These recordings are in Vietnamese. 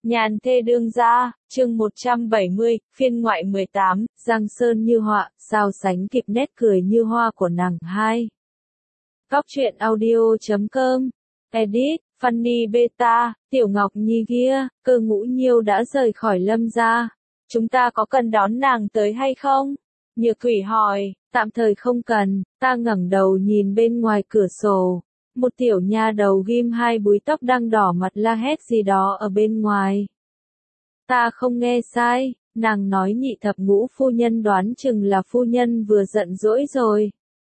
Nhàn thê đương gia, chương 170, phiên ngoại 18, Giang Sơn như họa, sao sánh kịp nét cười như hoa của nàng hai. Góc truyện audio.com, edit, Funny Beta, Tiểu Ngọc Nhi kia, Cơ Ngũ Nhiêu đã rời khỏi Lâm gia. Chúng ta có cần đón nàng tới hay không? Nhược Thủy hỏi, tạm thời không cần, ta ngẩng đầu nhìn bên ngoài cửa sổ. Một tiểu nha đầu ghim hai búi tóc đang đỏ mặt la hét gì đó ở bên ngoài. Ta không nghe sai, nàng nói Nhị thập ngũ phu nhân đoán chừng là phu nhân vừa giận dỗi rồi.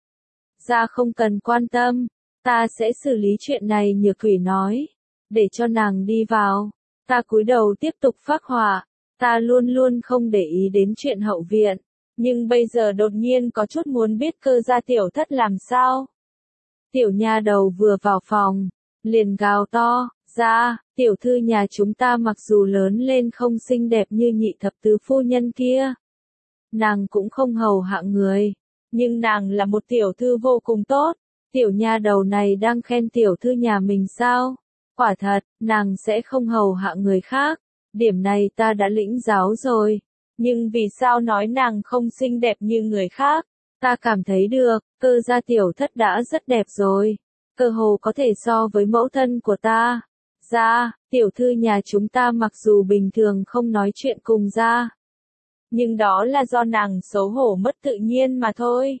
Ra không cần quan tâm, ta sẽ xử lý chuyện này, Nhược Thủy nói. Để cho nàng đi vào. Ta cúi đầu tiếp tục phác họa. Ta luôn luôn không để ý đến chuyện hậu viện. Nhưng bây giờ đột nhiên có chút muốn biết Cơ gia tiểu thất làm sao. Tiểu nha đầu vừa vào phòng, liền gào to, ra, tiểu thư nhà chúng ta mặc dù lớn lên không xinh đẹp như Nhị thập tứ phu nhân kia. Nàng cũng không hầu hạ người, nhưng nàng là một tiểu thư vô cùng tốt. Tiểu nha đầu này đang khen tiểu thư nhà mình sao? Quả thật, nàng sẽ không hầu hạ người khác. Điểm này ta đã lĩnh giáo rồi. Nhưng vì sao nói nàng không xinh đẹp như người khác? Ta cảm thấy được, Cơ gia tiểu thất đã rất đẹp rồi. Cơ hồ có thể so với mẫu thân của ta. Ra, tiểu thư nhà chúng ta mặc dù bình thường không nói chuyện cùng ra. Nhưng đó là do nàng xấu hổ mất tự nhiên mà thôi.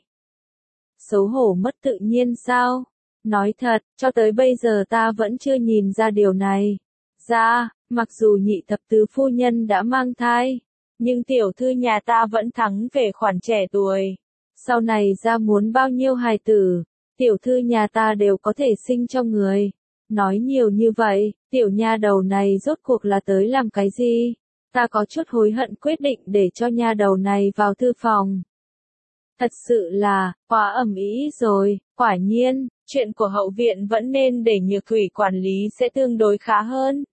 Xấu hổ mất tự nhiên sao? Nói thật, cho tới bây giờ ta vẫn chưa nhìn ra điều này. Ra, mặc dù Nhị thập tứ phu nhân đã mang thai, nhưng tiểu thư nhà ta vẫn thắng về khoản trẻ tuổi. Sau này ra muốn bao nhiêu hài tử, tiểu thư nhà ta đều có thể sinh cho người. Nói nhiều như vậy, tiểu nha đầu này rốt cuộc là tới làm cái gì? Ta có chút hối hận quyết định để cho nha đầu này vào thư phòng. Thật sự là, quá ầm ĩ rồi, quả nhiên, chuyện của hậu viện vẫn nên để Nhược Thủy quản lý sẽ tương đối khá hơn.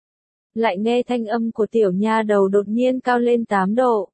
Lại nghe thanh âm của tiểu nha đầu đột nhiên cao lên 8 độ.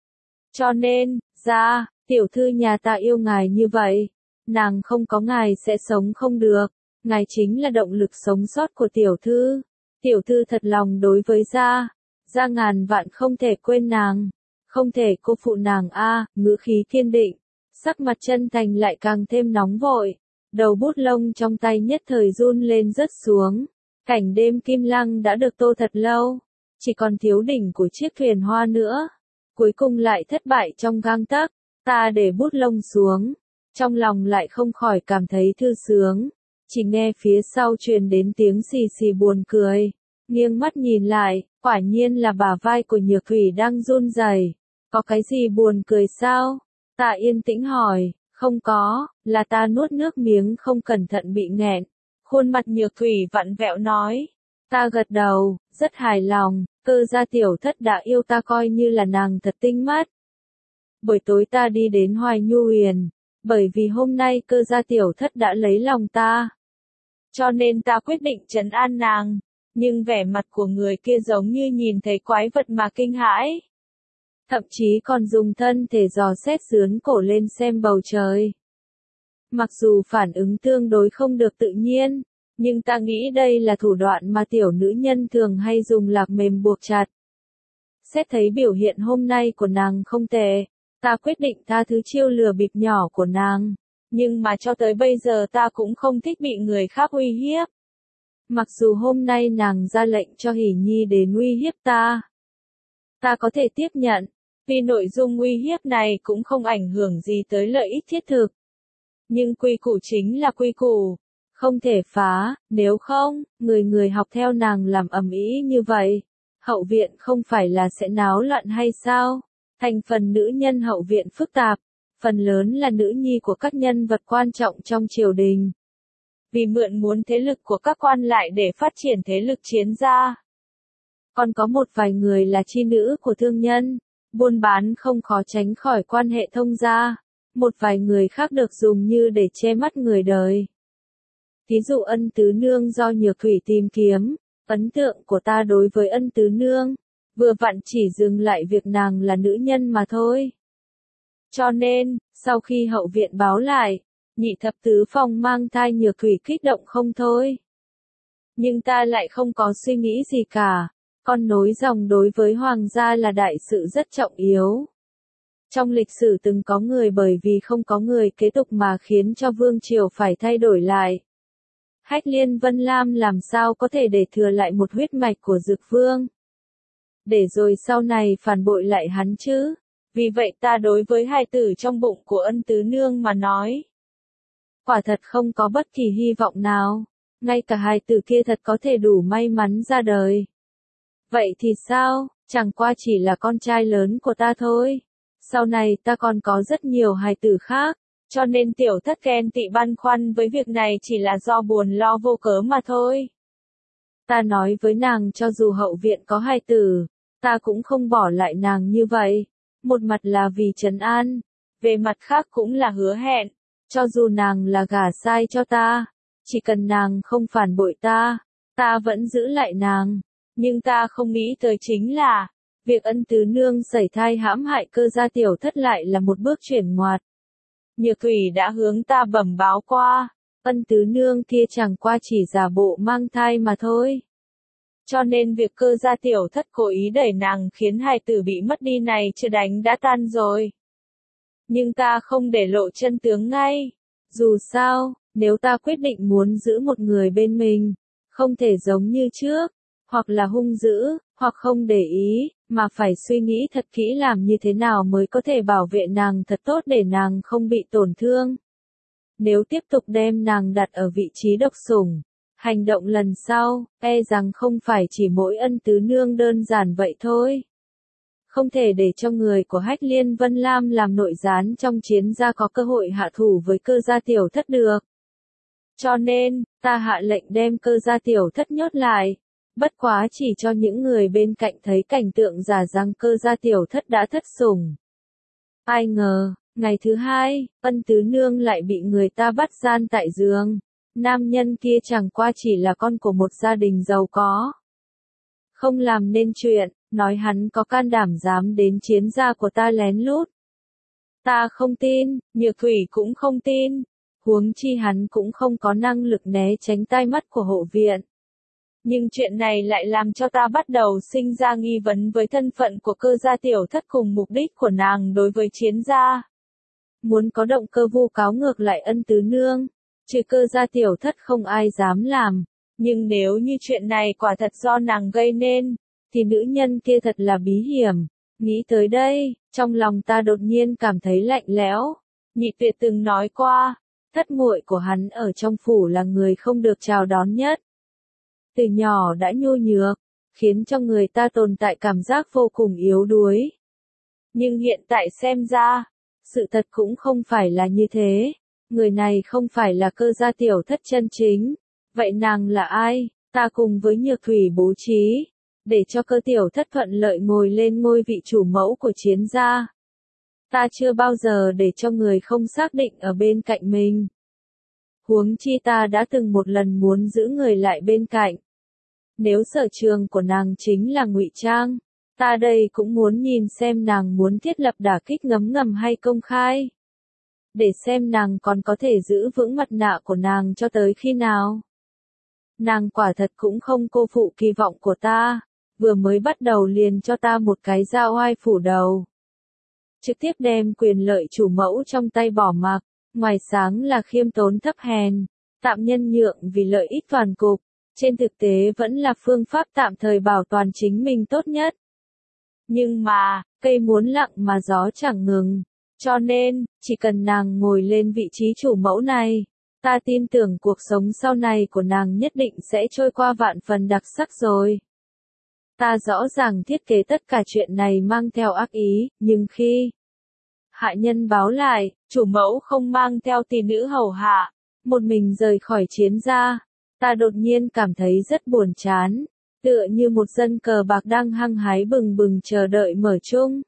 Cho nên, ra, tiểu thư nhà ta yêu ngài như vậy, nàng không có ngài sẽ sống không được, ngài chính là động lực sống sót của tiểu thư. Tiểu thư thật lòng đối với gia ngàn vạn không thể quên nàng, không thể cô phụ nàng ngữ khí kiên định, sắc mặt chân thành lại càng thêm nóng vội, đầu bút lông trong tay nhất thời run lên rớt xuống. Cảnh đêm Kim Lăng đã được tô thật lâu, chỉ còn thiếu đỉnh của chiếc thuyền hoa nữa. Cuối cùng lại thất bại trong gang tấc. Ta để bút lông xuống, trong lòng lại không khỏi cảm thấy thư sướng. Chỉ nghe phía sau truyền đến tiếng xì xì buồn cười. Nghiêng mắt nhìn lại, quả nhiên là bả vai của Nhược Thủy đang run rẩy. Có cái gì buồn cười sao? Ta yên tĩnh hỏi, không có, là ta nuốt nước miếng không cẩn thận bị nghẹn. Khuôn mặt Nhược Thủy vặn vẹo nói. Ta gật đầu, rất hài lòng, Cơ gia tiểu thất đã yêu ta coi như là nàng thật tinh mắt. Buổi tối ta đi đến Hoài Nhu Huyền, bởi vì hôm nay Cơ gia tiểu thất đã lấy lòng ta. Cho nên ta quyết định trấn an nàng, nhưng vẻ mặt của người kia giống như nhìn thấy quái vật mà kinh hãi. Thậm chí còn dùng thân thể dò xét sướn cổ lên xem bầu trời. Mặc dù phản ứng tương đối không được tự nhiên, nhưng ta nghĩ đây là thủ đoạn mà tiểu nữ nhân thường hay dùng lạc mềm buộc chặt. Xét thấy biểu hiện hôm nay của nàng không tệ, ta quyết định tha thứ chiêu lừa bịp nhỏ của nàng. Nhưng mà cho tới bây giờ ta cũng không thích bị người khác uy hiếp. Mặc dù hôm nay nàng ra lệnh cho Hỷ Nhi đến uy hiếp ta. Ta có thể tiếp nhận, vì nội dung uy hiếp này cũng không ảnh hưởng gì tới lợi ích thiết thực. Nhưng quy củ chính là quy củ, không thể phá, nếu không, người học theo nàng làm ầm ĩ như vậy. Hậu viện không phải là sẽ náo loạn hay sao? Thành phần nữ nhân hậu viện phức tạp, phần lớn là nữ nhi của các nhân vật quan trọng trong triều đình. Vì mượn muốn thế lực của các quan lại để phát triển thế lực chiến gia. Còn có một vài người là chi nữ của thương nhân, buôn bán không khó tránh khỏi quan hệ thông gia. Một vài người khác được dùng như để che mắt người đời. Ví dụ Ân Tứ Nương do Nhược Thủy tìm kiếm, ấn tượng của ta đối với Ân Tứ Nương, vừa vặn chỉ dừng lại việc nàng là nữ nhân mà thôi. Cho nên, sau khi hậu viện báo lại, Nhị thập tứ phòng mang thai Nhược Thủy kích động không thôi. Nhưng ta lại không có suy nghĩ gì cả, Con nối dòng đối với hoàng gia là đại sự rất trọng yếu. Trong lịch sử từng có người bởi vì không có người kế tục mà khiến cho vương triều phải thay đổi lại. Hách Liên Vân Lam làm sao có thể để thừa lại một huyết mạch của Dực Vương, để rồi sau này phản bội lại hắn chứ. Vì vậy ta đối với hài tử trong bụng của Ân Tứ Nương mà nói, quả thật không có bất kỳ hy vọng nào. Ngay cả hài tử kia thật có thể đủ may mắn ra đời. Vậy thì sao, chẳng qua chỉ là con trai lớn của ta thôi. Sau này ta còn có rất nhiều hài tử khác, cho nên tiểu thất ghen tị băn khoăn với việc này chỉ là do buồn lo vô cớ mà thôi. Ta nói với nàng cho dù hậu viện có hài tử, ta cũng không bỏ lại nàng như vậy. Một mặt là vì trấn an, về mặt khác cũng là hứa hẹn, cho dù nàng là gả sai cho ta, chỉ cần nàng không phản bội ta, ta vẫn giữ lại nàng. Nhưng ta không nghĩ tới chính là, việc Ân Tứ Nương sẩy thai hãm hại Cơ gia tiểu thất lại là một bước chuyển ngoặt. Nhược Thủy đã hướng ta bẩm báo qua, Ân Tứ Nương kia chẳng qua chỉ giả bộ mang thai mà thôi. Cho nên việc Cơ gia tiểu thất cố ý đẩy nàng khiến hài tử bị mất đi này chưa đánh đã tan rồi. Nhưng ta không để lộ chân tướng ngay. Dù sao, nếu ta quyết định muốn giữ một người bên mình, không thể giống như trước, hoặc là hung dữ, hoặc không để ý, mà phải suy nghĩ thật kỹ làm như thế nào mới có thể bảo vệ nàng thật tốt để nàng không bị tổn thương. Nếu tiếp tục đem nàng đặt ở vị trí độc sủng, hành động lần sau, e rằng không phải chỉ mỗi Ân Tứ Nương đơn giản vậy thôi. Không thể để cho người của Hách Liên Vân Lam làm nội gián trong chiến gia có cơ hội hạ thủ với Cơ gia tiểu thất được. Cho nên, ta hạ lệnh đem Cơ gia tiểu thất nhốt lại. Bất quá chỉ cho những người bên cạnh thấy cảnh tượng giả rằng Cơ gia tiểu thất đã thất sủng. Ai ngờ, ngày thứ hai, Ân Tứ Nương lại bị người ta bắt gian tại giường. Nam nhân kia chẳng qua chỉ là con của một gia đình giàu có. Không làm nên chuyện, nói hắn có can đảm dám đến chiến gia của ta lén lút. Ta không tin, Nhược Thủy cũng không tin. Huống chi hắn cũng không có năng lực né tránh tai mắt của hộ viện. Nhưng chuyện này lại làm cho ta bắt đầu sinh ra nghi vấn với thân phận của Cơ gia tiểu thất cùng mục đích của nàng đối với chiến gia. Muốn có động cơ vu cáo ngược lại Ân Tứ Nương, trừ Cơ gia tiểu thất không ai dám làm. Nhưng nếu như chuyện này quả thật do nàng gây nên, thì nữ nhân kia thật là bí hiểm. Nghĩ tới đây, trong lòng ta đột nhiên cảm thấy lạnh lẽo. Nhị Tuyệt từng nói qua, thất muội của hắn ở trong phủ là người không được chào đón nhất. Từ nhỏ đã nhu nhược, khiến cho người ta tồn tại cảm giác vô cùng yếu đuối. Nhưng hiện tại xem ra, sự thật cũng không phải là như thế. Người này không phải là Cơ gia tiểu thất chân chính. Vậy nàng là ai? Ta cùng với Nhược Thủy bố trí, để cho Cơ tiểu thất thuận lợi ngồi lên ngôi vị chủ mẫu của chiến gia. Ta chưa bao giờ để cho người không xác định ở bên cạnh mình. Huống chi ta đã từng một lần muốn giữ người lại bên cạnh. Nếu sở trường của nàng chính là ngụy trang, ta đây cũng muốn nhìn xem nàng muốn thiết lập đả kích ngấm ngầm hay công khai. Để xem nàng còn có thể giữ vững mặt nạ của nàng cho tới khi nào. Nàng quả thật cũng không cô phụ kỳ vọng của ta, vừa mới bắt đầu liền cho ta một cái dao oai phủ đầu. Trực tiếp đem quyền lợi chủ mẫu trong tay bỏ mặc, ngoài sáng là khiêm tốn thấp hèn, tạm nhân nhượng vì lợi ích toàn cục, trên thực tế vẫn là phương pháp tạm thời bảo toàn chính mình tốt nhất. Nhưng mà, cây muốn lặng mà gió chẳng ngừng, cho nên, chỉ cần nàng ngồi lên vị trí chủ mẫu này, ta tin tưởng cuộc sống sau này của nàng nhất định sẽ trôi qua vạn phần đặc sắc rồi. Ta rõ ràng thiết kế tất cả chuyện này mang theo ác ý, nhưng khi hạ nhân báo lại, chủ mẫu không mang theo tỷ nữ hầu hạ, một mình rời khỏi chiến gia, ta đột nhiên cảm thấy rất buồn chán, tựa như một dân cờ bạc đang hăng hái bừng bừng chờ đợi mở chung.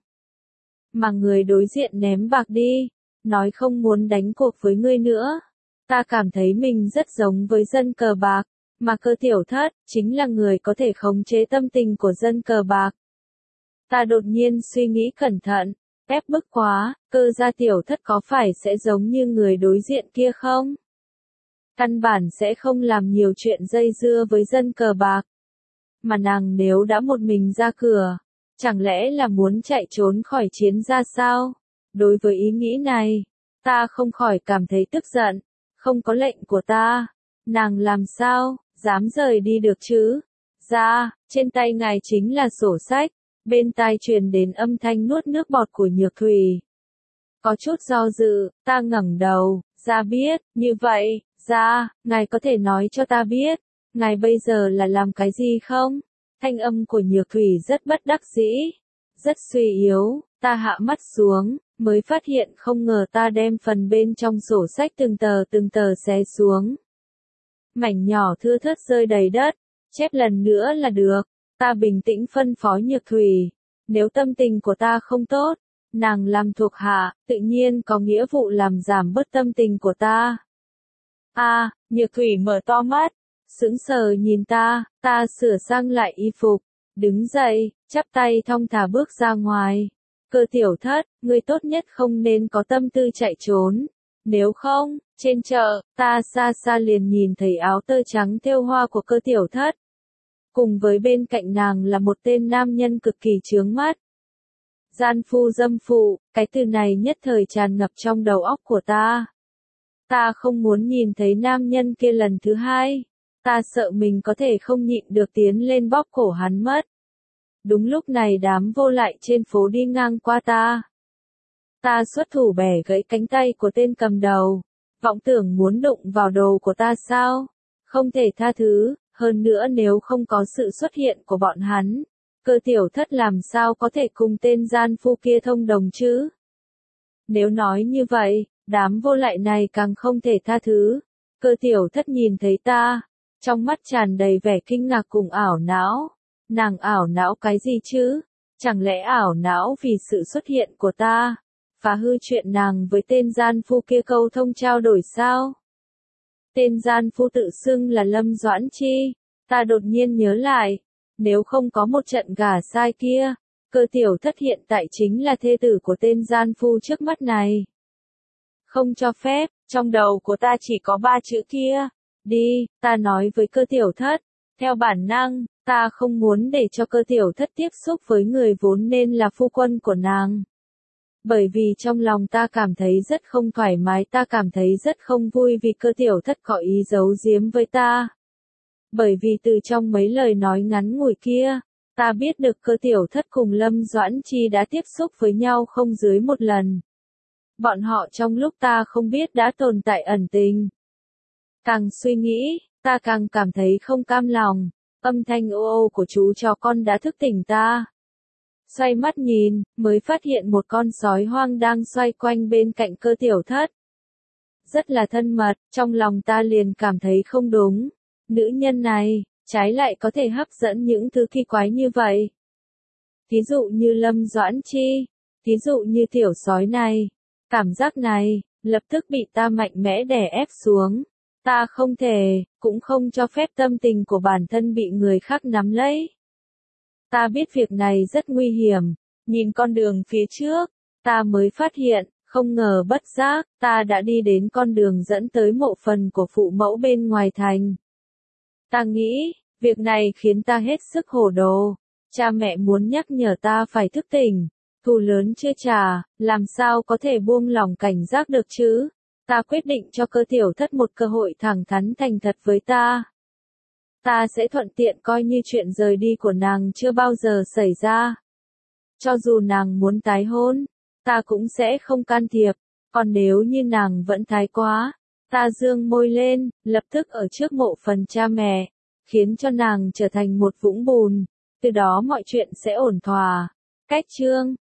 Mà người đối diện ném bạc đi, nói không muốn đánh cuộc với ngươi nữa. Ta cảm thấy mình rất giống với dân cờ bạc, mà Cơ tiểu thất chính là người có thể khống chế tâm tình của dân cờ bạc. Ta đột nhiên suy nghĩ cẩn thận, ép bức quá, Cơ gia tiểu thất có phải sẽ giống như người đối diện kia không? Căn bản sẽ không làm nhiều chuyện dây dưa với dân cờ bạc. mà nàng nếu đã một mình ra cửa, chẳng lẽ là muốn chạy trốn khỏi chiến ra sao? Đối với ý nghĩ này, ta không khỏi cảm thấy tức giận, không có lệnh của ta, nàng làm sao, dám rời đi được chứ? Ra, trên tay ngài chính là sổ sách, bên tai truyền đến âm thanh nuốt nước bọt của Nhược Thủy. Có chút do dự, ta ngẩng đầu, ra biết, như vậy, ra, ngài có thể nói cho ta biết, ngài bây giờ là làm cái gì không? Thanh âm của Nhược Thủy rất bất đắc dĩ, rất suy yếu, ta hạ mắt xuống, mới phát hiện không ngờ ta đem phần bên trong sổ sách từng tờ xé xuống. Mảnh nhỏ thưa thớt rơi đầy đất, chép lần nữa là được, ta bình tĩnh phân phó Nhược Thủy, nếu tâm tình của ta không tốt, nàng làm thuộc hạ, tự nhiên có nghĩa vụ làm giảm bớt tâm tình của ta. Nhược Thủy mở to mắt, sững sờ nhìn ta sửa sang lại y phục, đứng dậy, chắp tay thong thả bước ra ngoài. Cơ Tiểu Thất, ngươi tốt nhất không nên có tâm tư chạy trốn, nếu không, trên chợ, ta xa xa liền nhìn thấy áo tơ trắng thêu hoa của Cơ Tiểu Thất. Cùng với bên cạnh nàng là một tên nam nhân cực kỳ chướng mắt. Gian phu dâm phụ, cái từ này nhất thời tràn ngập trong đầu óc của ta. Ta không muốn nhìn thấy nam nhân kia lần thứ hai. Ta sợ mình có thể không nhịn được tiến lên bóp cổ hắn mất. Đúng lúc này đám vô lại trên phố đi ngang qua ta. Ta xuất thủ bẻ gãy cánh tay của tên cầm đầu. Vọng tưởng muốn đụng vào đồ của ta sao? Không thể tha thứ, hơn nữa nếu không có sự xuất hiện của bọn hắn, Cơ Tiểu Thất làm sao có thể cùng tên gian phu kia thông đồng chứ? Nếu nói như vậy, đám vô lại này càng không thể tha thứ. Cơ Tiểu Thất nhìn thấy ta, trong mắt tràn đầy vẻ kinh ngạc cùng ảo não. Nàng ảo não cái gì chứ? Chẳng lẽ ảo não vì sự xuất hiện của ta, phá hư chuyện nàng với tên gian phu kia câu thông trao đổi sao? Tên gian phu tự xưng là Lâm Doãn Chi, ta đột nhiên nhớ lại, nếu không có một trận gả sai kia, Cơ Tiểu Thất hiện tại chính là thê tử của tên gian phu trước mắt này. Không cho phép, trong đầu của ta chỉ có 3 chữ kia. Đi, ta nói với Cơ Tiểu Thất, theo bản năng, ta không muốn để cho Cơ Tiểu Thất tiếp xúc với người vốn nên là phu quân của nàng. Bởi vì trong lòng ta cảm thấy rất không thoải mái, ta cảm thấy rất không vui vì Cơ Tiểu Thất có ý giấu giếm với ta. Bởi vì từ trong mấy lời nói ngắn ngủi kia, ta biết được Cơ Tiểu Thất cùng Lâm Doãn Chi đã tiếp xúc với nhau không dưới một lần. Bọn họ trong lúc ta không biết đã tồn tại ẩn tình. Càng suy nghĩ, ta càng cảm thấy không cam lòng, âm thanh ô ô của chú chó con đã thức tỉnh ta. Xoay mắt nhìn, mới phát hiện một con sói hoang đang xoay quanh bên cạnh Cơ Tiểu Thất. Rất là thân mật, trong lòng ta liền cảm thấy không đúng. Nữ nhân này, trái lại có thể hấp dẫn những thứ kỳ quái như vậy. Thí dụ như Lâm Doãn Chi, thí dụ như tiểu sói này. Cảm giác này, lập tức bị ta mạnh mẽ đè ép xuống. Ta không thể, cũng không cho phép tâm tình của bản thân bị người khác nắm lấy. Ta biết việc này rất nguy hiểm, nhìn con đường phía trước, ta mới phát hiện, không ngờ bất giác, ta đã đi đến con đường dẫn tới mộ phần của phụ mẫu bên ngoài thành. Ta nghĩ, việc này khiến ta hết sức hổ đồ. Cha mẹ muốn nhắc nhở ta phải thức tỉnh, thù lớn chưa trả, làm sao có thể buông lỏng cảnh giác được chứ? Ta quyết định cho Cơ Tiểu Thất một cơ hội thẳng thắn thành thật với ta. Ta sẽ thuận tiện coi như chuyện rời đi của nàng chưa bao giờ xảy ra. Cho dù nàng muốn tái hôn, ta cũng sẽ không can thiệp, còn nếu như nàng vẫn thái quá, ta dương môi lên, lập tức ở trước mộ phần cha mẹ, khiến cho nàng trở thành một vũng bùn, từ đó mọi chuyện sẽ ổn thỏa. Cách chương